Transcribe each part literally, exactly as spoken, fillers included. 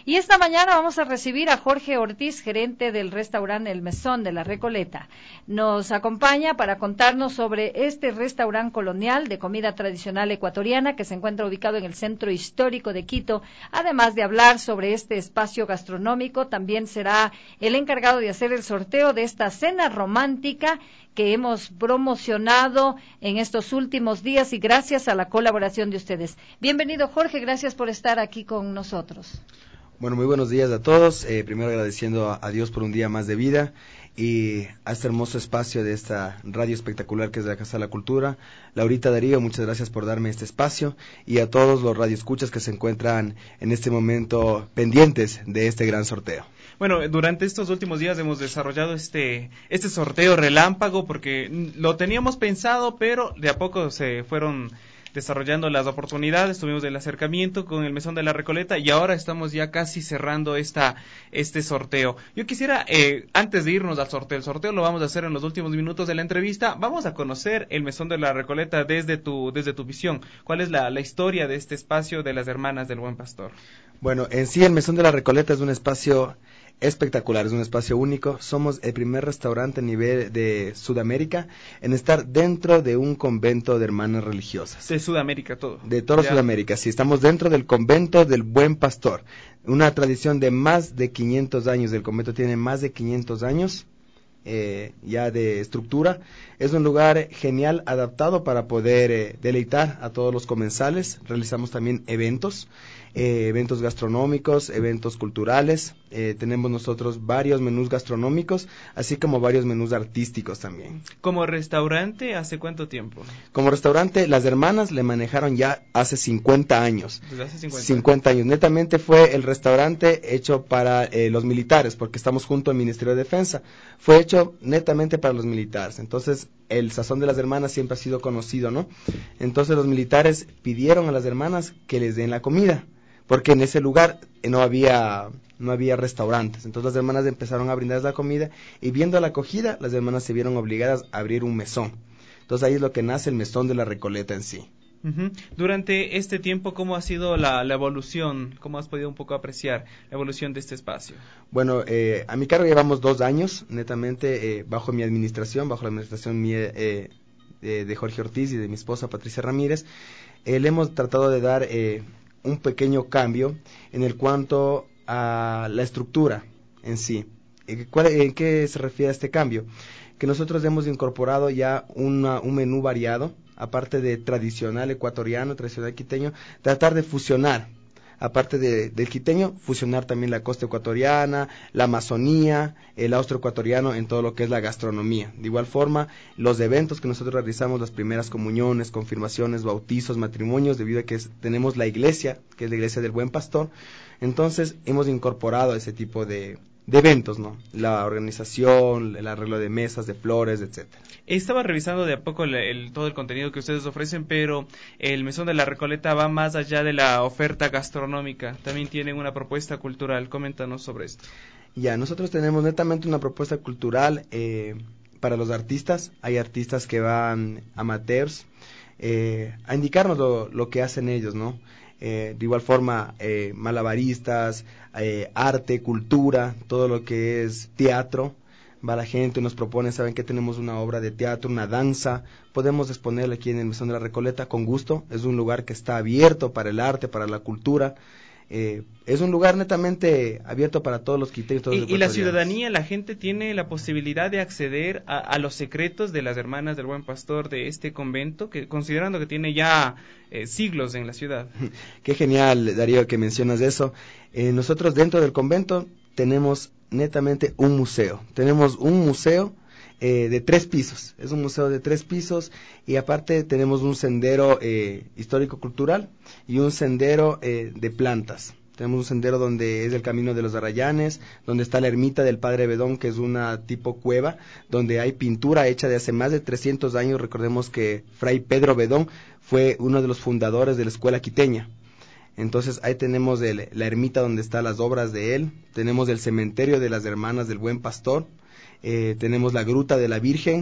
Y esta mañana vamos a recibir a Jorge Ortiz, gerente del restaurante El Mesón de la Recoleta. Nos acompaña para contarnos sobre este restaurante colonial de comida tradicional ecuatoriana que se encuentra ubicado en el centro histórico de Quito. Además de hablar sobre este espacio gastronómico, también será el encargado de hacer el sorteo de esta cena romántica que hemos promocionado en estos últimos días y gracias a la colaboración de ustedes. Bienvenido, Jorge, gracias por estar aquí con nosotros. Bueno, muy buenos días a todos. Eh, primero agradeciendo a, a Dios por un día más de vida y a este hermoso espacio de esta radio espectacular que es la Casa de la Cultura. Laurita, Darío, muchas gracias por darme este espacio y a todos los radioescuchas que se encuentran en este momento pendientes de este gran sorteo. Bueno, durante estos últimos días hemos desarrollado este este sorteo relámpago porque lo teníamos pensado, pero de a poco se fueron desarrollando las oportunidades, tuvimos el acercamiento con el Mesón de la Recoleta y ahora estamos ya casi cerrando esta este sorteo. Yo quisiera, eh, antes de irnos al sorteo, el sorteo lo vamos a hacer en los últimos minutos de la entrevista, vamos a conocer el Mesón de la Recoleta desde tu desde tu visión. ¿Cuál es la, la historia de este espacio de las Hermanas del Buen Pastor? Bueno, en sí el Mesón de la Recoleta es un espacio espectacular, es un espacio único. Somos el primer restaurante a nivel de Sudamérica en estar dentro de un convento de hermanas religiosas. De Sudamérica todo. De toda Sudamérica, sí, estamos dentro del convento del Buen Pastor, una tradición de más de quinientos años, el convento tiene más de quinientos años eh, ya de estructura. Es un lugar genial, adaptado para poder eh, deleitar a todos los comensales. Realizamos también eventos. Eh, eventos gastronómicos, eventos culturales, eh, tenemos nosotros varios menús gastronómicos, así como varios menús artísticos también. ¿Como restaurante hace cuánto tiempo? Como restaurante, las hermanas le manejaron ya hace cincuenta años. Desde hace cincuenta, cincuenta años. Netamente fue el restaurante hecho para eh, los militares, porque estamos junto al Ministerio de Defensa. Fue hecho netamente para los militares. Entonces, el sazón de las hermanas siempre ha sido conocido, ¿no? Entonces, los militares pidieron a las hermanas que les den la comida, porque en ese lugar no había no había restaurantes. Entonces las hermanas empezaron a brindarles la comida y viendo la acogida, las hermanas se vieron obligadas a abrir un mesón. Entonces ahí es lo que nace el Mesón de la Recoleta en sí. Uh-huh. Durante este tiempo, ¿cómo ha sido la, la evolución? ¿Cómo has podido un poco apreciar la evolución de este espacio? Bueno, eh, a mi cargo llevamos dos años, netamente, eh, bajo mi administración, bajo la administración mía, eh, de, de Jorge Ortiz y de mi esposa Patricia Ramírez. Eh, le hemos tratado de dar Eh, un pequeño cambio en el cuanto a la estructura en sí. ¿Cuál, ¿En qué se refiere a este cambio? Que nosotros hemos incorporado ya una, un menú variado, aparte de tradicional ecuatoriano, tradicional quiteño, tratar de fusionar, aparte de, del quiteño, fusionar también la costa ecuatoriana, la Amazonía, el austroecuatoriano en todo lo que es la gastronomía. De igual forma, los eventos que nosotros realizamos, las primeras comuniones, confirmaciones, bautizos, matrimonios, debido a que es, tenemos la iglesia, que es la iglesia del Buen Pastor, entonces hemos incorporado ese tipo de, de eventos, ¿no? La organización, el arreglo de mesas, de flores, etcétera. Estaba revisando de a poco el, el, todo el contenido que ustedes ofrecen, pero el Mesón de la Recoleta va más allá de la oferta gastronómica. También tienen una propuesta cultural. Coméntanos sobre esto. Ya, nosotros tenemos netamente una propuesta cultural eh, para los artistas. Hay artistas que van amateurs eh, a indicarnos lo, lo que hacen ellos, ¿no? Eh, de igual forma, eh, malabaristas, eh, arte, cultura, todo lo que es teatro. Va la gente, nos propone, saben que tenemos una obra de teatro, una danza, podemos exponerla aquí en el Mesón de la Recoleta con gusto. Es un lugar que está abierto para el arte, para la cultura. Eh, es un lugar netamente abierto para todos los quiteños. Todos y, los y la ciudadanía, la gente tiene la posibilidad de acceder a, a los secretos de las Hermanas del Buen Pastor de este convento, que considerando que tiene ya eh, siglos en la ciudad. Qué genial, Darío, que mencionas eso. Eh, nosotros dentro del convento tenemos netamente un museo. Tenemos un museo eh, de tres pisos. Es un museo de tres pisos y aparte tenemos un sendero eh, histórico-cultural y un sendero eh, de plantas. Tenemos un sendero donde es el Camino de los Arrayanes, donde está la ermita del Padre Bedón, que es una tipo cueva, donde hay pintura hecha de hace más de trescientos años. Recordemos que Fray Pedro Bedón fue uno de los fundadores de la escuela quiteña. Entonces ahí tenemos el, la ermita donde están las obras de él, tenemos el cementerio de las Hermanas del Buen Pastor, eh, tenemos la Gruta de la Virgen,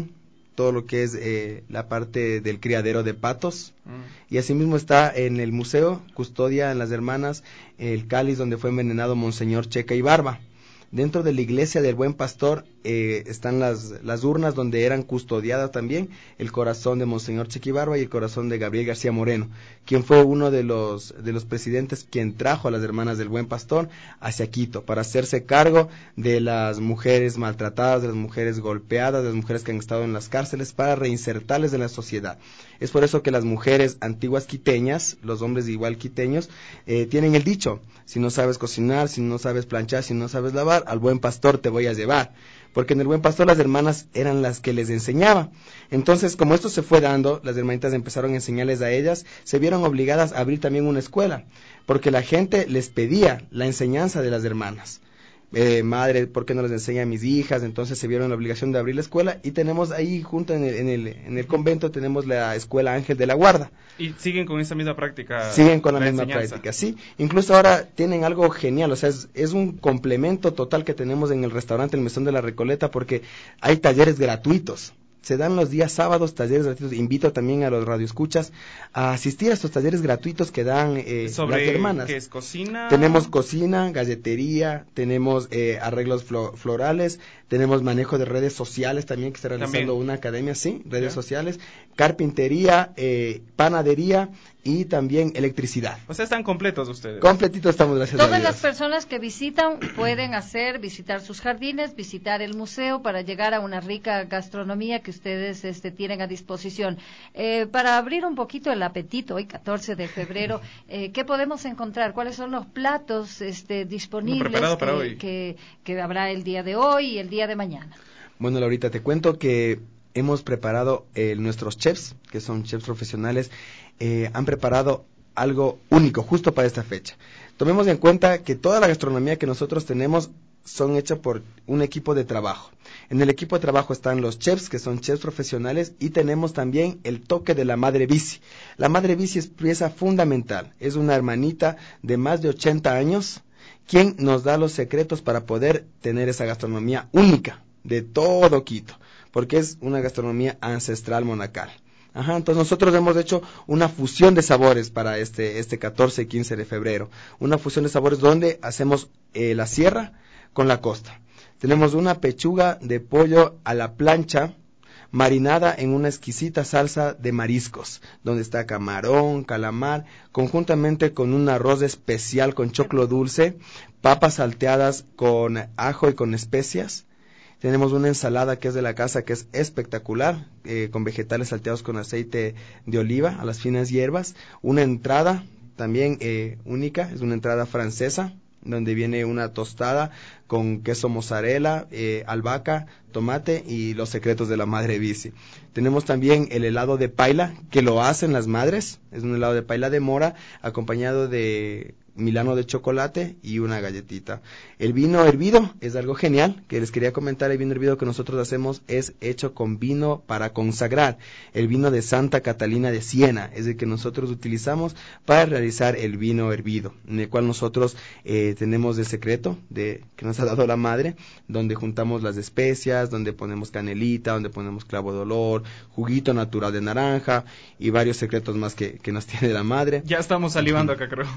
todo lo que es eh, la parte del criadero de patos, mm. y asimismo está en el museo, custodia en las hermanas, el cáliz donde fue envenenado Monseñor Checa y Barba. Dentro de la iglesia del Buen Pastor eh, están las, las urnas donde eran custodiadas también el corazón de Monseñor Checa y Barba y el corazón de Gabriel García Moreno, quien fue uno de los, de los presidentes quien trajo a las hermanas del Buen Pastor hacia Quito para hacerse cargo de las mujeres maltratadas, de las mujeres golpeadas, de las mujeres que han estado en las cárceles, para reinsertarles en la sociedad. Es por eso que las mujeres antiguas quiteñas, los hombres igual quiteños, eh, tienen el dicho: si no sabes cocinar, si no sabes planchar, si no sabes lavar, al Buen Pastor te voy a llevar. Porque en el Buen Pastor las hermanas eran las que les enseñaba. Entonces, como esto se fue dando, las hermanitas empezaron a enseñarles a ellas, se vieron obligadas a abrir también una escuela, porque la gente les pedía la enseñanza de las hermanas. Eh, madre, ¿por qué no les enseña a mis hijas? Entonces se vieron la obligación de abrir la escuela, y tenemos ahí junto en el, en el, en el convento tenemos la escuela Ángel de la Guarda. ¿Y siguen con esa misma práctica? Siguen con la, la misma enseñanza. práctica, sí. Incluso ahora tienen algo genial, o sea, es, es un complemento total que tenemos en el restaurante El Mesón de la Recoleta, porque hay talleres gratuitos. Se dan los días sábados talleres gratuitos. Invito también a los radioescuchas a asistir a estos talleres gratuitos que dan eh, ¿Sobre las hermanas. qué es cocina? Tenemos cocina, galletería, tenemos eh, arreglos flo florales, tenemos manejo de redes sociales también, que está realizando ¿También? una academia, sí, redes ¿Ya? sociales, carpintería, eh, panadería y también electricidad. O sea, están completos ustedes. Completitos estamos, gracias Todas a Dios. las personas que visitan pueden hacer, visitar sus jardines, visitar el museo para llegar a una rica gastronomía que ustedes este, tienen a disposición. Eh, para abrir un poquito el apetito, hoy catorce de febrero, eh, ¿qué podemos encontrar? ¿Cuáles son los platos este, disponibles preparado para que, hoy. Que, que habrá el día de hoy y el día de mañana? Bueno, Laurita, te cuento que hemos preparado, eh, nuestros chefs, que son chefs profesionales, eh, han preparado algo único justo para esta fecha. Tomemos en cuenta que toda la gastronomía que nosotros tenemos son hechas por un equipo de trabajo. En el equipo de trabajo están los chefs, que son chefs profesionales, y tenemos también el toque de la Madre Bici. La Madre Bici es pieza fundamental, es una hermanita de más de ochenta años, quien nos da los secretos para poder tener esa gastronomía única de todo Quito, porque es una gastronomía ancestral monacal. Ajá, entonces nosotros hemos hecho una fusión de sabores para este este catorce y quince de febrero, una fusión de sabores donde hacemos eh, la sierra con la costa. Tenemos una pechuga de pollo a la plancha, marinada en una exquisita salsa de mariscos, donde está camarón, calamar, conjuntamente con un arroz especial con choclo dulce, papas salteadas con ajo y con especias. Tenemos una ensalada que es de la casa, que es espectacular, eh, con vegetales salteados con aceite de oliva a las finas hierbas. Una entrada también eh, única, es una entrada francesa, donde viene una tostada con queso mozzarella, eh, albahaca, tomate y los secretos de la Madre Bici. Tenemos también el helado de paila, que lo hacen las madres, es un helado de paila de mora, acompañado de milano de chocolate y una galletita. El vino hervido es algo genial que les quería comentar. El vino hervido que nosotros hacemos es hecho con vino para consagrar, el vino de Santa Catalina de Siena, es el que nosotros utilizamos para realizar el vino hervido, en el cual nosotros eh, tenemos el secreto de que nos ha dado la madre, donde juntamos las especias, donde ponemos canelita, donde ponemos clavo de olor, juguito natural de naranja y varios secretos más que, que nos tiene la madre. Ya estamos salivando acá, creo.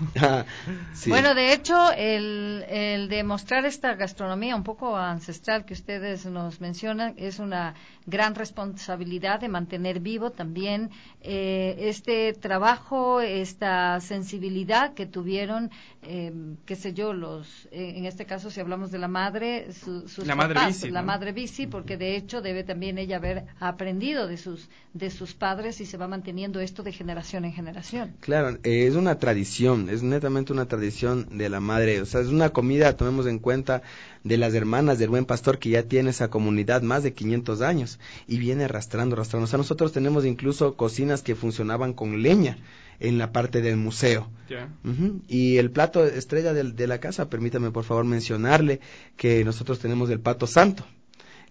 Sí. Bueno, de hecho, el, el demostrar esta gastronomía un poco ancestral que ustedes nos mencionan es una gran responsabilidad de mantener vivo también eh, este trabajo, esta sensibilidad que tuvieron, eh, qué sé yo, los eh, en este caso si hablamos de la madre, su, sus la papás, madre bici, la ¿no? madre bici, porque de hecho debe también ella haber aprendido de sus de sus padres y se va manteniendo esto de generación en generación. Claro, eh, es una tradición, es netamente una tradición de la madre, o sea, es una comida, tomemos en cuenta, de las hermanas del Buen Pastor, que ya tiene esa comunidad más de quinientos años y viene arrastrando, arrastrando. O sea, nosotros tenemos incluso cocinas que funcionaban con leña en la parte del museo. Yeah. Uh-huh. Y el plato estrella de, de la casa, permítame por favor mencionarle que nosotros tenemos el pato santo.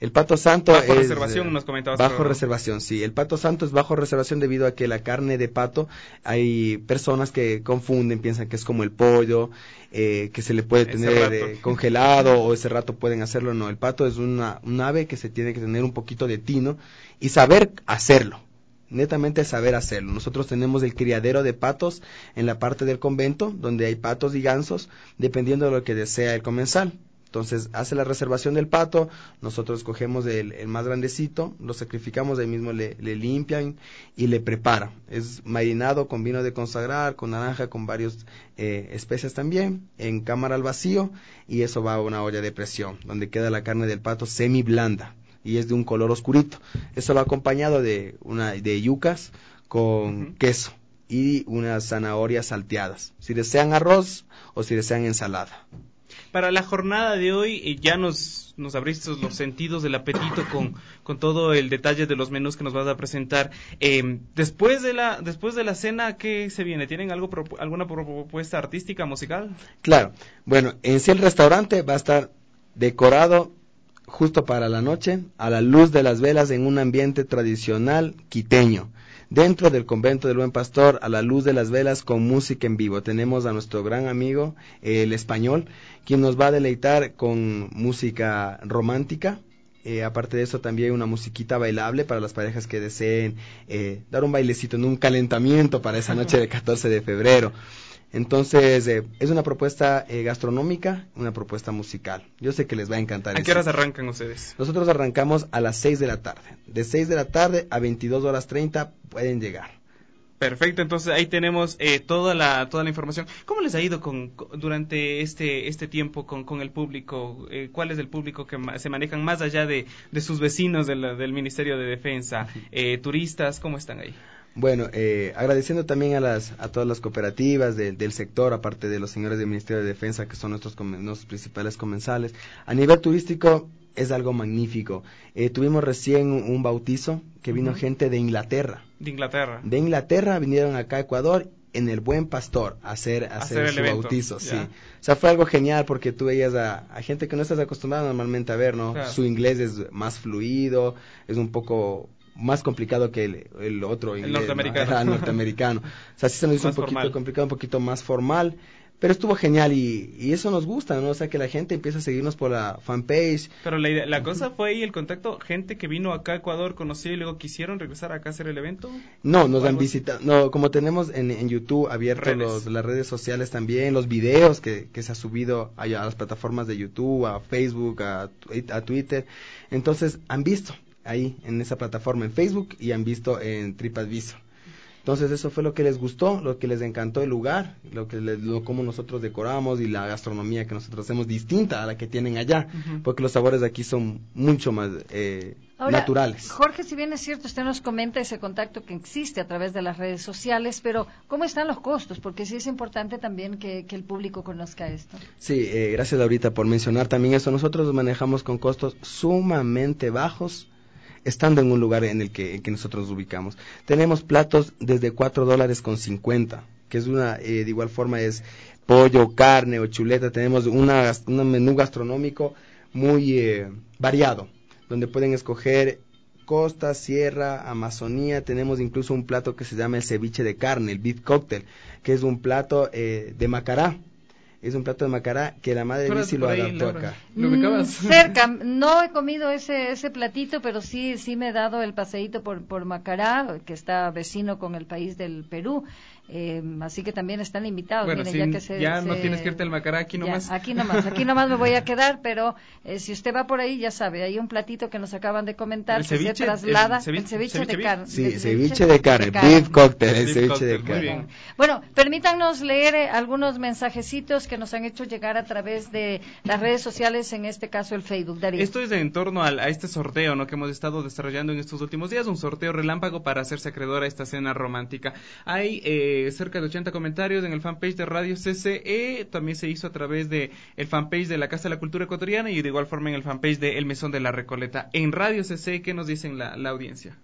El Pato Santo bajo es reservación, nos comentabas. Bajo pero... reservación, sí. El Pato Santo es bajo reservación debido a que la carne de pato, hay personas que confunden, piensan que es como el pollo, eh, que se le puede tener eh, congelado o ese rato pueden hacerlo. No, el pato es una, un ave que se tiene que tener un poquito de tino y saber hacerlo. Netamente saber hacerlo. Nosotros tenemos el criadero de patos en la parte del convento, donde hay patos y gansos, dependiendo de lo que desea el comensal. Entonces, hace la reservación del pato, nosotros cogemos el, el más grandecito, lo sacrificamos, ahí mismo le, le limpian y le preparan. Es marinado con vino de consagrar, con naranja, con varias eh, especias también, en cámara al vacío, y eso va a una olla de presión, donde queda la carne del pato semi blanda. Y es de un color oscurito. Eso va acompañado de una de yucas con uh-huh. queso y unas zanahorias salteadas. Si desean arroz o si desean ensalada. Para la jornada de hoy ya nos, nos abriste los sentidos del apetito con, con todo el detalle de los menús que nos vas a presentar. Eh, después de la después de la cena, ¿qué se viene? ¿Tienen algo alguna propuesta artística, musical? Claro. Bueno, en sí el restaurante va a estar decorado justo para la noche, a la luz de las velas en un ambiente tradicional quiteño. Dentro del convento del Buen Pastor, a la luz de las velas con música en vivo. Tenemos a nuestro gran amigo, el español, quien nos va a deleitar con música romántica. Eh, aparte de eso, también una musiquita bailable para las parejas que deseen eh, dar un bailecito en un calentamiento para esa noche del catorce de febrero. Entonces, eh, es una propuesta eh, gastronómica, una propuesta musical. Yo sé que les va a encantar. ¿A qué horas arrancan ustedes? Nosotros arrancamos a las seis de la tarde. De seis de la tarde a veintidós horas treinta pueden llegar. Perfecto, entonces ahí tenemos eh, toda la toda la información. ¿Cómo les ha ido con, con durante este este tiempo con, con el público? Eh, ¿Cuál es el público que ma- se manejan más allá de, de sus vecinos de la, del Ministerio de Defensa? Eh, ¿Turistas? ¿Cómo están ahí? Bueno, eh, agradeciendo también a las a todas las cooperativas de, del sector, aparte de los señores del Ministerio de Defensa, que son nuestros, nuestros principales comensales. A nivel turístico es algo magnífico. Eh, tuvimos recién un, un bautizo que vino uh-huh. gente de Inglaterra. De Inglaterra. De Inglaterra vinieron acá a Ecuador en el Buen Pastor a hacer, a hacer, hacer su evento. bautizo. Yeah. Sí. O sea, fue algo genial porque tú veías a, a gente que no estás acostumbrado normalmente a ver, ¿no? Claro. Su inglés es más fluido, es un poco más complicado que el, el otro inglés, el norteamericano. ¿no? El norteamericano. O sea, sí se nos hizo un poquito formal. complicado, un poquito más formal, pero estuvo genial y, y eso nos gusta, ¿no? O sea, que la gente empieza a seguirnos por la fanpage. Pero la, idea, la cosa fue ahí el contacto, gente que vino acá a Ecuador, conoció y luego quisieron regresar acá a hacer el evento. No, nos han visitado, no, como tenemos en, en YouTube abierto los, las redes sociales también, los videos que, que se ha subido a, a las plataformas de YouTube, a Facebook, a, a Twitter, entonces han visto ahí en esa plataforma en Facebook y han visto en TripAdvisor. Entonces eso fue lo que les gustó, lo que les encantó el lugar, lo que les, lo cómo nosotros decoramos y la gastronomía que nosotros hacemos distinta a la que tienen allá, uh-huh. porque los sabores de aquí son mucho más eh, Ahora, naturales. Jorge, si bien es cierto, usted nos comenta ese contacto que existe a través de las redes sociales, pero ¿cómo están los costos? Porque sí es importante también que, que el público conozca esto. Sí, eh, gracias Laurita por mencionar también eso. Nosotros nos manejamos con costos sumamente bajos, estando en un lugar en el que, en que nosotros nos ubicamos. Tenemos platos desde cuatro dólares con cincuenta, que es una, eh, de igual forma es pollo, carne o chuleta. Tenemos una, un menú gastronómico muy eh, variado, donde pueden escoger costa, sierra, Amazonía. Tenemos incluso un plato que se llama el ceviche de carne, el beef cocktail, que es un plato eh, de Macará. Es un plato de Macará que la madre Bici lo adaptó acá. ¿Lo ubicabas? Mm, cerca, no he comido ese ese platito, pero sí sí me he dado el paseíto por por Macará, que está vecino con el país del Perú. Eh, así que también están invitados. Bueno, Miren, sí, ya que se, ya se, no tienes que irte al Macará, aquí nomás. Ya, aquí nomás, aquí nomás me voy a quedar, pero eh, si usted va por ahí, ya sabe, hay un platito que nos acaban de comentar el que ceviche, se traslada, el ceviche, el ceviche, ceviche de carne. Sí, ceviche de carne, beef cocktail, el ceviche de carne. Bien. Bueno, permítanos leer eh, algunos mensajecitos que nos han hecho llegar a través de las redes sociales, en este caso el Facebook. Darío. Esto es en torno a, a este sorteo, ¿no?, que hemos estado desarrollando en estos últimos días, un sorteo relámpago para hacerse acreedor a esta cena romántica. Hay eh, cerca de ochenta comentarios en el fanpage de Radio C C E, también se hizo a través de el fanpage de la Casa de la Cultura Ecuatoriana y de igual forma en el fanpage de El Mesón de la Recoleta. En Radio C C E, ¿qué nos dicen la, la audiencia?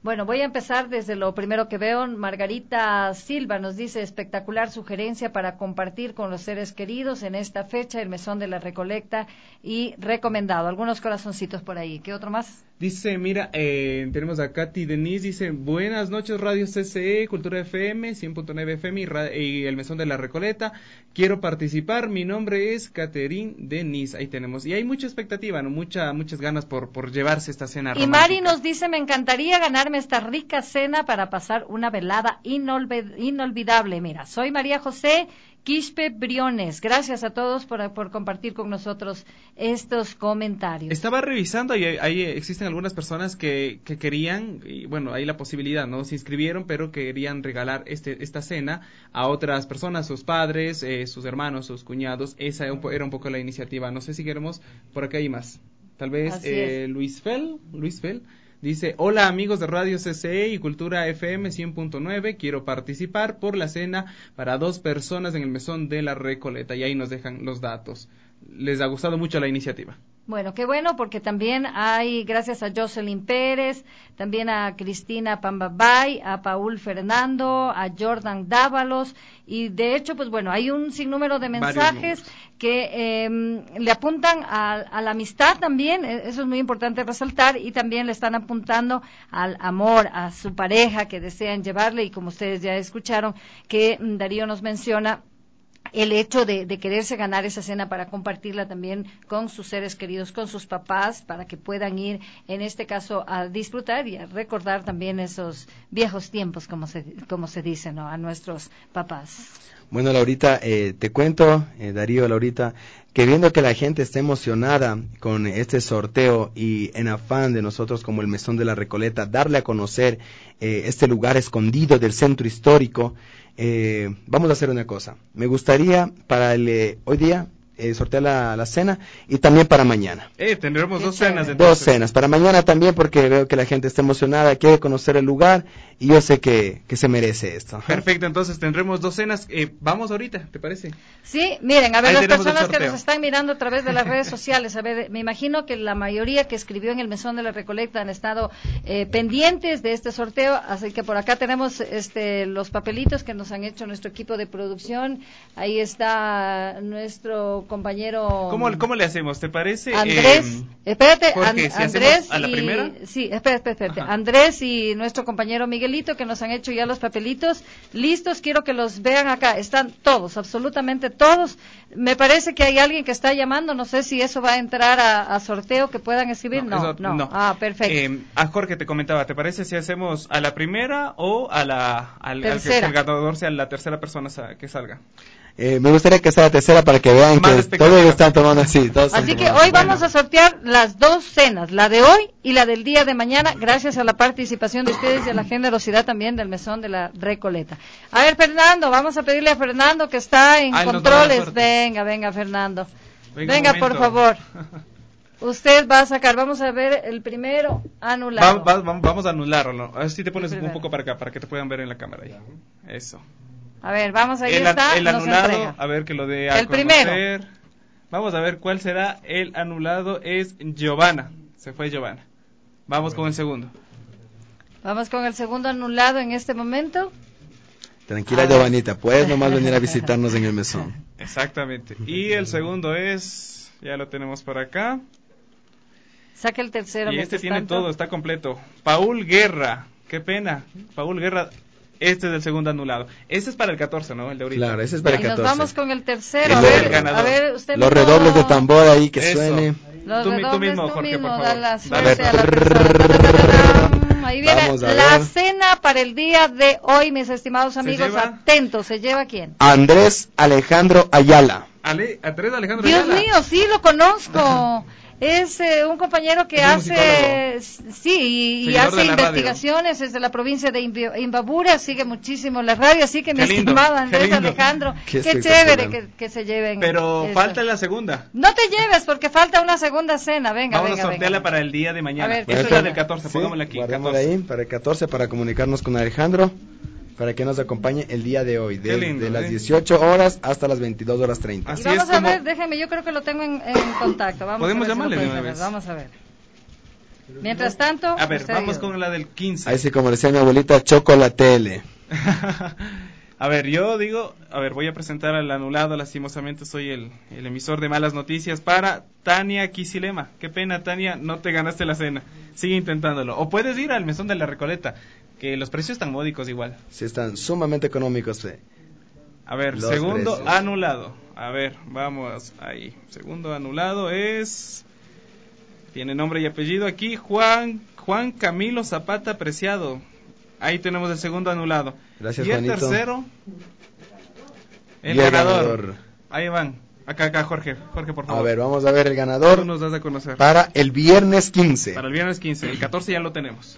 Bueno, voy a empezar desde lo primero que veo. Margarita Silva nos dice, espectacular sugerencia para compartir con los seres queridos en esta fecha, el Mesón de la Recolecta, y recomendado. Algunos corazoncitos por ahí. ¿Qué otro más? Dice, mira, eh, tenemos a Katy Denise, dice, buenas noches Radio C C E, Cultura F M, cien punto nueve F M y, ra- y el Mesón de la Recoleta. Quiero participar, mi nombre es Catherine Denise, ahí tenemos. Y hay mucha expectativa, ¿no? Mucha, muchas ganas por, por llevarse esta cena Y romántica. Mari nos dice, me encantaría ganarme esta rica cena para pasar una velada inolve- inolvidable. Mira, soy María José Quispe Briones. Gracias a todos por, por compartir con nosotros estos comentarios. Estaba revisando y ahí, ahí existen algunas personas que, que querían, y bueno, hay la posibilidad, ¿no? Se inscribieron, pero querían regalar este, esta cena a otras personas, sus padres, eh, sus hermanos, sus cuñados. Esa era un, po- era un poco la iniciativa. No sé si queremos, por acá hay más. Tal vez eh, Luis Fel, Luis Fel. Dice, hola amigos de Radio C C E y Cultura F M cien punto nueve, quiero participar por la cena para dos personas en el Mesón de la Recoleta, y ahí nos dejan los datos. Les ha gustado mucho la iniciativa. Bueno, qué bueno, porque también hay, gracias a Jocelyn Pérez, también a Cristina Pambabay, a Paul Fernando, a Jordan Dávalos, y de hecho, pues bueno, hay un sinnúmero de mensajes que eh, le apuntan a, a la amistad también, eso es muy importante resaltar, y también le están apuntando al amor, a su pareja que desean llevarle, y como ustedes ya escucharon, que Darío nos menciona el hecho de, de quererse ganar esa cena para compartirla también con sus seres queridos, con sus papás, para que puedan ir, en este caso, a disfrutar y a recordar también esos viejos tiempos, como se, como se dice, ¿no? A nuestros papás. Bueno, Laurita, eh, te cuento, eh, Darío, Laurita, que viendo que la gente está emocionada con este sorteo y en afán de nosotros como el Mesón de la Recoleta, darle a conocer eh, este lugar escondido del centro histórico, eh, vamos a hacer una cosa. Me gustaría para el eh, hoy día eh, sortear la, la cena y también para mañana. Eh, tendremos Qué dos chévere. cenas. Entonces. Dos cenas, para mañana también porque veo que la gente está emocionada, quiere conocer el lugar y yo sé que, que se merece esto. Perfecto, entonces tendremos dos cenas. Eh, vamos ahorita, ¿te parece? Sí, miren, a ver, Ahí las tenemos el personas que sorteo. nos están mirando a través de las redes sociales, a ver, me imagino que la mayoría que escribió en el Mesón de la Recolecta han estado eh, pendientes de este sorteo, así que por acá tenemos este los papelitos que nos han hecho nuestro equipo de producción. Ahí está nuestro compañero ¿Cómo, cómo le hacemos? ¿Te parece? Andrés, Eh, espérate, Jorge, An- si Andrés hacemos a la y, primera. sí, espérate, espérate, Ajá. Andrés y nuestro compañero Miguelito que nos han hecho ya los papelitos listos, quiero que los vean acá, están todos, absolutamente todos. Me parece que hay alguien que está llamando, no sé si eso va a entrar a, a sorteo, que puedan escribir, no, eso- no, ah, perfecto. Eh, a Jorge te comentaba, ¿te parece si hacemos a la primera o a la al, al que Tercera. el ganador sea la tercera persona sa- que salga? Eh, me gustaría que sea la tercera para que vean Más que expectativa. todos están tomando así. Todos están Así que tomando hoy así. vamos a sortear las dos cenas, la de hoy y la del día de mañana, gracias a la participación de ustedes y a la generosidad también del Mesón de la Recoleta. A ver, Fernando, vamos a pedirle a Fernando que está en Ah, él nos va a dar controles. suerte. Venga, venga, Fernando. Venga, Venga, un por momento. favor. Usted va a sacar, vamos a ver el primero Va- anulado. va- va- vamos a anularlo. A ver si te pones El un primero. poco para acá, para que te puedan ver en la cámara. Ahí. Eso. A ver, vamos, ahí el, está, el nos anulado, entrega. a ver que lo dé a El primero. conocer. Vamos a ver cuál será el anulado. Es Giovanna. Se fue Giovanna. Vamos con el segundo. Vamos con el segundo anulado en este momento. Tranquila, A ver. Giovanita, puedes nomás venir a visitarnos en el mesón. Exactamente. Y el segundo es, ya lo tenemos por acá. Saca el tercero. Y este mientras tiene tanto. todo, está completo. Paul Guerra. Qué pena. Paul Guerra. Este es el segundo anulado. Este es para el catorce, ¿no? El de ahorita. Claro, ese es para Y el nos catorce. vamos con el tercero. El A de- ver, el ganador. a ver, usted Los mismo- redobles de tambor ahí que Eso. suene. Los Tú mi- tú redobles, mismo, tú Jorge, mismo, por da favor. la Dale. suerte a la persona. Ta-ta-ta-ta-tam. Ahí viene Vamos a la ver. cena para el día de hoy, mis estimados amigos. lleva? Atentos, ¿se lleva quién? Andrés Alejandro Ayala. Ale, a Teresa Alejandro Dios Ayala. mío, sí lo conozco. Es eh, un compañero que Es un hace, sí, y, y Seguidor hace de la radio. investigaciones desde la provincia de Imbi- Imbabura, sigue muchísimo la radio, así que mi Qué lindo, estimado qué Andrés lindo. Alejandro, Qué qué, espectacular. chévere que, que se lleven. Pero esto. falta la segunda. No te lleves porque falta una segunda cena, venga, Vamos venga, a sortearla venga. para el día de mañana. A ver, Esta es ¿qué la tal? del catorce, Sí, pongámosla aquí. guardémosla catorce. ahí para el catorce para comunicarnos con Alejandro, para que nos acompañe el día de hoy, de, Qué lindo, de las ¿eh? dieciocho horas hasta las veintidós horas treinta. Y Así vamos es a como- ver, déjeme, yo creo que lo tengo en, en contacto. Vamos ¿Podemos a ver si lo llamarle de podemos una ver, vez? Vamos a ver. Mientras tanto... A ver, usted vamos ayuda. con la del quince. Ahí sí, como decía mi abuelita, chocolatele. A ver, yo digo, a ver, voy a presentar al anulado, lastimosamente soy el, el emisor de malas noticias para Tania Quisilema. Qué pena, Tania, no te ganaste la cena. Sigue intentándolo. O puedes ir al Mesón de la Recoleta, que los precios están módicos igual. Sí, están sumamente económicos. Eh. A ver, Los segundo precios. anulado. A ver, vamos ahí. Segundo anulado es... Tiene nombre y apellido aquí, Juan Juan Camilo Zapata Preciado. Ahí tenemos el segundo anulado. Gracias, y el Juanito. tercero, el Y el ganador. ganador. Ahí van. Acá, acá, Jorge. Jorge, por favor. A ver, vamos a ver el Tú ganador nos das a conocer. para el viernes quince. Para el viernes quince. El catorce ya lo tenemos.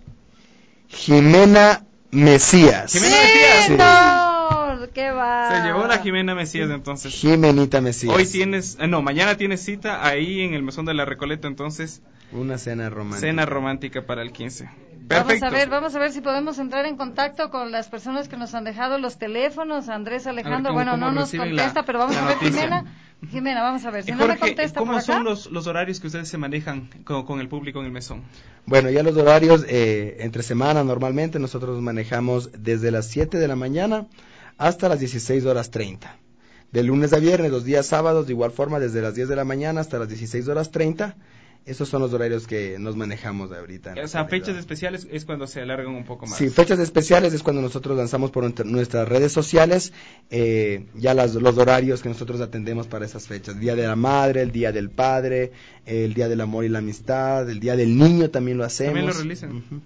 Jimena Mesías. Jimena Mesías. Sí. ¡No! ¡Qué va! Se llevó la Jimena Mesías entonces. Jimenita Mesías. Hoy tienes, eh, no, mañana tienes cita ahí en el Mesón de la Recoleta, entonces Una cena romántica. cena romántica para el quince. Vamos Perfecto. a ver, vamos a ver si podemos entrar en contacto con las personas que nos han dejado los teléfonos. Andrés Alejandro, cómo- bueno, cómo no nos reciben la- contesta, pero vamos la a ver, noticia. Jimena. Jimena, vamos a ver, si Eh, no me Jorge, contesta ¿cómo por acá. son los, los horarios que ustedes se manejan con, con el público en el mesón? Bueno, ya los horarios eh, entre semana normalmente nosotros manejamos desde las siete de la mañana hasta las dieciséis horas treinta. De lunes a viernes, los días sábados, de igual forma, desde las diez de la mañana hasta las dieciséis horas treinta. Esos son los horarios que nos manejamos ahorita. en O la sea, actualidad. fechas especiales es cuando se alargan un poco más. Sí, fechas especiales es cuando nosotros lanzamos por nuestra- nuestras redes sociales eh, ya las, los horarios que nosotros atendemos para esas fechas. El Día de la Madre, el Día del Padre, eh, el Día del Amor y la Amistad, el Día del Niño también lo hacemos. También lo realizan. Ujú.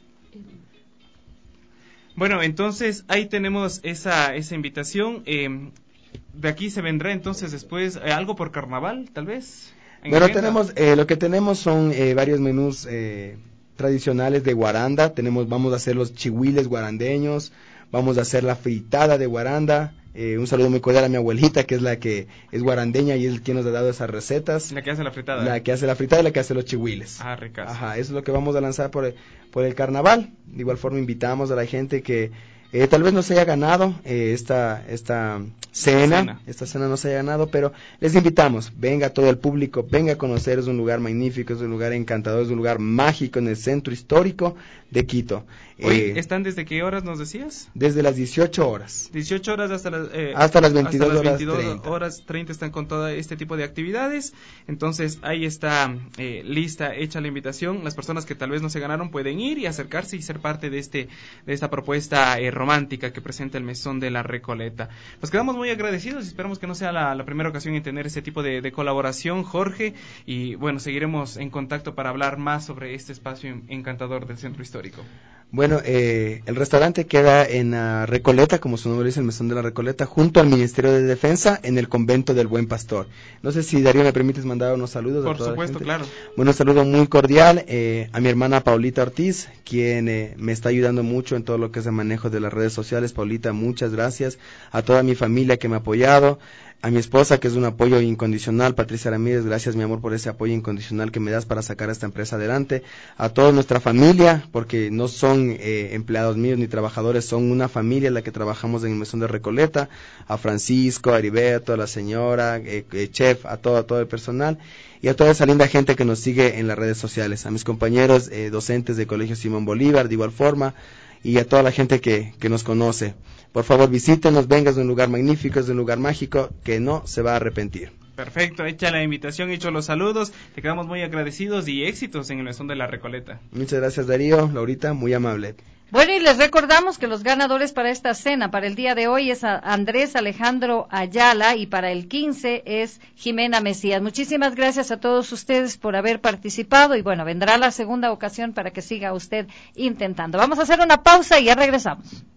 Bueno, entonces ahí tenemos esa, esa invitación. Eh, de aquí se vendrá entonces después eh, algo por carnaval, tal vez. ¿En Bueno, agenda? tenemos, eh, lo que tenemos son eh, varios menús eh, tradicionales de Guaranda. Tenemos, vamos a hacer los chihuiles guarandeños, vamos a hacer la fritada de Guaranda. Eh, un saludo muy cordial a mi abuelita, que es la que es guarandeña y es quien nos ha dado esas recetas. La que hace la fritada. La que hace la fritada y la que hace los chihuiles. Ah, ricas. Ajá, eso es lo que vamos a lanzar por el, por el carnaval. De igual forma invitamos a la gente que eh, tal vez no se haya ganado eh, esta esta cena, Cena. esta cena no se haya ganado, pero les invitamos, venga todo el público, venga a conocer, es un lugar magnífico, es un lugar encantador, es un lugar mágico en el centro histórico de Quito. Hoy Eh, están desde qué horas nos decías? desde las dieciocho horas. dieciocho horas hasta las, eh, Hasta las veintidós hasta las horas veintidós treinta. horas treinta están con todo este tipo de actividades. Entonces ahí está eh, lista, hecha la invitación. Las personas que tal vez no se ganaron pueden ir y acercarse y ser parte de este de esta propuesta eh, romántica que presenta el Mesón de la Recoleta. Nos quedamos muy agradecidos y esperamos que no sea la, la primera ocasión en tener ese tipo de, de colaboración, Jorge. Y bueno, seguiremos en contacto para hablar más sobre este espacio en- encantador del centro histórico. Bueno, eh, el restaurante queda en la Recoleta, como su nombre dice, el Mesón de la Recoleta, junto al Ministerio de Defensa, en el convento del Buen Pastor. No sé si, Darío, me permites mandar unos saludos. Por a toda la supuesto, gente. claro. Bueno, un saludo muy cordial eh, a mi hermana Paulita Ortiz, quien eh, me está ayudando mucho en todo lo que es el manejo de las redes sociales. Paulita, muchas gracias. A toda mi familia que me ha apoyado. A mi esposa, que es un apoyo incondicional, Patricia Ramírez, gracias mi amor por ese apoyo incondicional que me das para sacar esta empresa adelante. A toda nuestra familia, porque no son eh, empleados míos ni trabajadores, son una familia la que trabajamos en el Mesón de Recoleta. A Francisco, a Heriberto, a la señora, eh, eh, chef, a todo, a todo el personal. Y a toda esa linda gente que nos sigue en las redes sociales. A mis compañeros eh, docentes del Colegio Simón Bolívar, de igual forma. Y a toda la gente que, que nos conoce. Por favor, visítenos, vengas de un lugar magnífico, es de un lugar mágico que no se va a arrepentir. Perfecto, hecha la invitación, hecho los saludos, te quedamos muy agradecidos y éxitos en el Mesón de la Recoleta. Muchas gracias, Darío, Laurita, muy amable. Bueno, y les recordamos que los ganadores para esta cena, para el día de hoy, es a Andrés Alejandro Ayala y para el quince es Jimena Mesías. Muchísimas gracias a todos ustedes por haber participado y bueno, vendrá la segunda ocasión para que siga usted intentando. Vamos a hacer una pausa y ya regresamos.